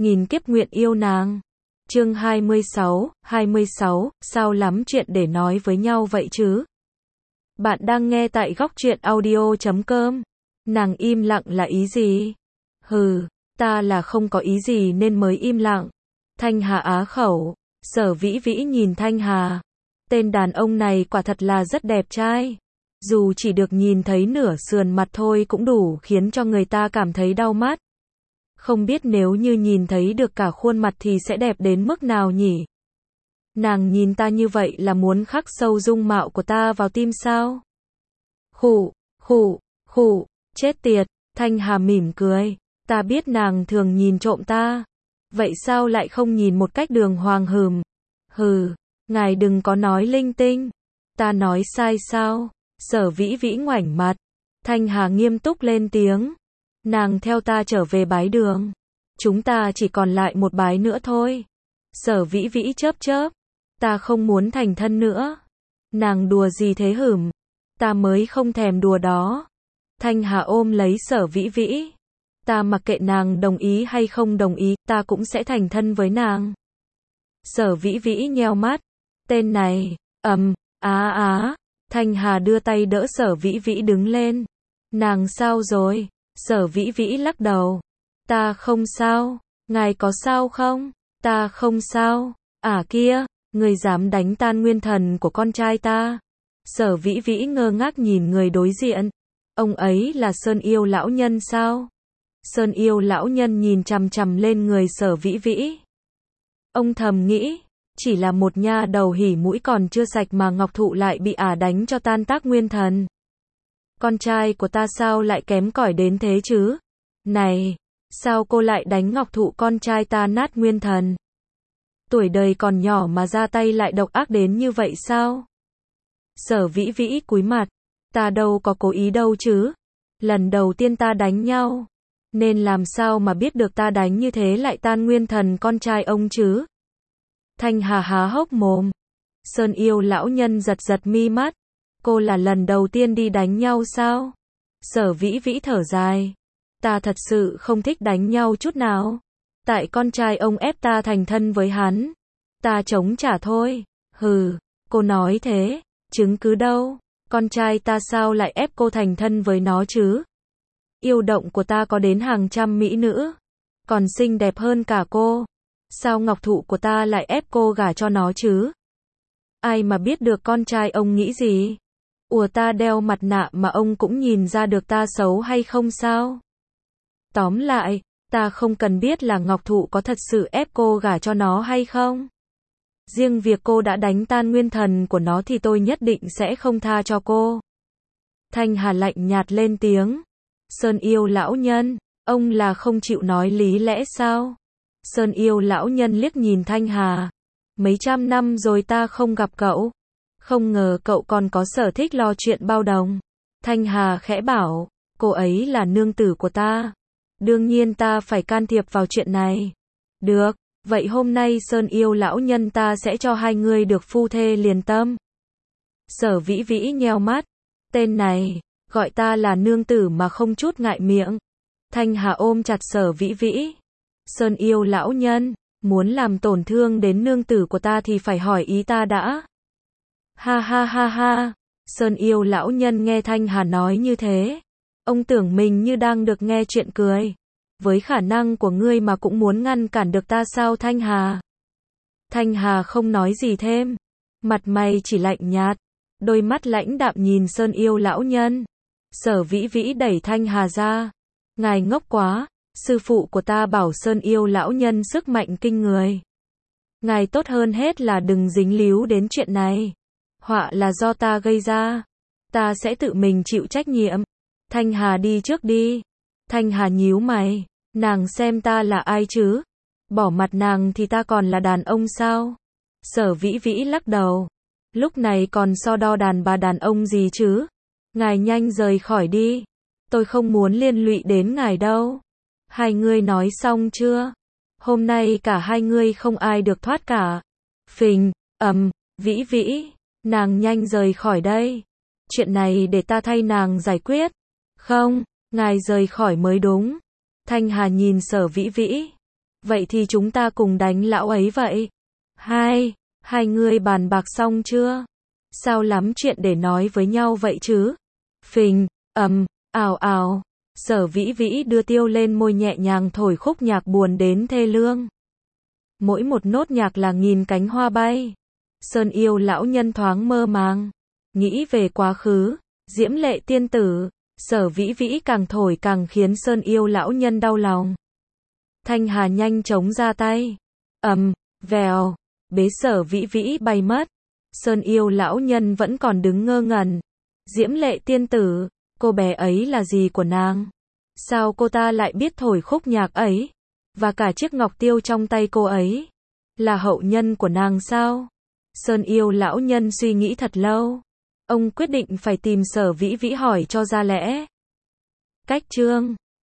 nghìn kiếp nguyện yêu nàng. Chương 26, sao lắm chuyện để nói với nhau vậy chứ? Bạn đang nghe tại góc truyện audio.com. Nàng im lặng là ý gì? Hừ, ta là không có ý gì nên mới im lặng. Thanh Hà á khẩu. Sở Vĩ Vĩ nhìn Thanh Hà. Tên đàn ông này quả thật là rất đẹp trai. Dù chỉ được nhìn thấy nửa sườn mặt thôi cũng đủ khiến cho người ta cảm thấy đau mắt. Không biết nếu như nhìn thấy được cả khuôn mặt thì sẽ đẹp đến mức nào nhỉ? Nàng nhìn ta như vậy là muốn khắc sâu dung mạo của ta vào tim sao? Khụ, chết tiệt. Thanh Hà mỉm cười. Ta biết nàng thường nhìn trộm ta. Vậy sao lại không nhìn một cách đường hoàng hừm? Hừ, ngài đừng có nói linh tinh. Ta nói sai sao? Sở Vĩ Vĩ ngoảnh mặt. Thanh Hà nghiêm túc lên tiếng. Nàng theo ta trở về bái đường. Chúng ta chỉ còn lại một bái nữa thôi. Sở Vĩ Vĩ chớp chớp. Ta không muốn thành thân nữa. Nàng đùa gì thế hửm? Ta mới không thèm đùa đó. Thanh Hà ôm lấy Sở Vĩ Vĩ. Ta mặc kệ nàng đồng ý hay không đồng ý, ta cũng sẽ thành thân với nàng. Sở Vĩ Vĩ nheo mắt. Tên này, Thanh Hà đưa tay đỡ Sở Vĩ Vĩ đứng lên. Nàng sao rồi? Sở Vĩ Vĩ lắc đầu. Ta không sao. Ngài có sao không? Ta không sao. Kia, người dám đánh tan nguyên thần của con trai ta. Sở Vĩ Vĩ ngơ ngác nhìn người đối diện. Ông ấy là Sơn Yêu lão nhân sao? Sơn Yêu lão nhân nhìn chằm chằm lên người Sở Vĩ Vĩ. Ông thầm nghĩ, chỉ là một nha đầu hỉ mũi còn chưa sạch mà Ngọc Thụ lại bị đánh cho tan tác nguyên thần. Con trai của ta sao lại kém cỏi đến thế chứ? Này, sao cô lại đánh Ngọc Thụ con trai ta nát nguyên thần? Tuổi đời còn nhỏ mà ra tay lại độc ác đến như vậy sao? Sở Vĩ Vĩ cúi mặt. Ta đâu có cố ý đâu chứ. Lần đầu tiên ta đánh nhau. Nên làm sao mà biết được ta đánh như thế lại tan nguyên thần con trai ông chứ? Thanh Hà há hốc mồm. Sơn Yêu lão nhân giật giật mi mắt. Cô là lần đầu tiên đi đánh nhau sao? Sở Vĩ Vĩ thở dài. Ta thật sự không thích đánh nhau chút nào. Tại con trai ông ép ta thành thân với hắn. Ta chống trả thôi. Hừ, cô nói thế. Chứng cứ đâu? Con trai ta sao lại ép cô thành thân với nó chứ? Yêu động của ta có đến hàng trăm mỹ nữ. Còn xinh đẹp hơn cả cô. Sao Ngọc Thụ của ta lại ép cô gả cho nó chứ? Ai mà biết được con trai ông nghĩ gì? Ta đeo mặt nạ mà ông cũng nhìn ra được ta xấu hay không sao? Tóm lại, ta không cần biết là Ngọc Thụ có thật sự ép cô gả cho nó hay không. Riêng việc cô đã đánh tan nguyên thần của nó thì tôi nhất định sẽ không tha cho cô. Thanh Hà lạnh nhạt lên tiếng. Sơn Yêu lão nhân, ông là không chịu nói lý lẽ sao? Sơn Yêu lão nhân liếc nhìn Thanh Hà. Mấy trăm năm rồi ta không gặp cậu. Không ngờ cậu còn có sở thích lo chuyện bao đồng. Thanh Hà khẽ bảo, cô ấy là nương tử của ta. Đương nhiên ta phải can thiệp vào chuyện này. Được, vậy hôm nay Sơn Yêu lão nhân ta sẽ cho hai người được phu thê liền tâm. Sở Vĩ Vĩ nheo mắt. Tên này, gọi ta là nương tử mà không chút ngại miệng. Thanh Hà ôm chặt Sở Vĩ Vĩ. Sơn Yêu lão nhân, muốn làm tổn thương đến nương tử của ta thì phải hỏi ý ta đã. Ha. Sơn Yêu lão nhân nghe Thanh Hà nói như thế. Ông tưởng mình như đang được nghe chuyện cười. Với khả năng của ngươi mà cũng muốn ngăn cản được ta sao Thanh Hà? Thanh Hà không nói gì thêm. Mặt mày chỉ lạnh nhạt. Đôi mắt lãnh đạm nhìn Sơn Yêu lão nhân. Sở Vĩ Vĩ đẩy Thanh Hà ra. Ngài ngốc quá. Sư phụ của ta bảo Sơn Yêu lão nhân sức mạnh kinh người. Ngài tốt hơn hết là đừng dính líu đến chuyện này. Họa là do ta gây ra. Ta sẽ tự mình chịu trách nhiệm. Thanh Hà đi trước đi. Thanh Hà nhíu mày. Nàng xem ta là ai chứ? Bỏ mặt nàng thì ta còn là đàn ông sao? Sở Vĩ Vĩ lắc đầu. Lúc này còn so đo đàn bà đàn ông gì chứ? Ngài nhanh rời khỏi đi. Tôi không muốn liên lụy đến ngài đâu. Hai ngươi nói xong chưa? Hôm nay cả hai ngươi không ai được thoát cả. Phình, Vĩ Vĩ, nàng nhanh rời khỏi đây. Chuyện này để ta thay nàng giải quyết. Không, ngài rời khỏi mới đúng. Thanh Hà nhìn Sở Vĩ Vĩ. Vậy thì chúng ta cùng đánh lão ấy vậy. Hai người bàn bạc xong chưa? Sao lắm chuyện để nói với nhau vậy chứ? Phình, ào ào. Sở Vĩ Vĩ đưa tiêu lên môi nhẹ nhàng thổi khúc nhạc buồn đến thê lương. Mỗi một nốt nhạc là nghìn cánh hoa bay. Sơn Yêu lão nhân thoáng mơ màng, nghĩ về quá khứ, diễm lệ tiên tử. Sở Vĩ Vĩ càng thổi càng khiến Sơn Yêu lão nhân đau lòng. Thanh Hà nhanh chóng ra tay. Vèo, bế Sở Vĩ Vĩ bay mất. Sơn Yêu lão nhân vẫn còn đứng ngơ ngẩn. Diễm lệ tiên tử, cô bé ấy là gì của nàng? Sao cô ta lại biết thổi khúc nhạc ấy? Và cả chiếc ngọc tiêu trong tay cô ấy là hậu nhân của nàng sao? Sơn Yêu lão nhân suy nghĩ thật lâu. Ông quyết định phải tìm Sở Vĩ Vĩ hỏi cho ra lẽ. Cách chương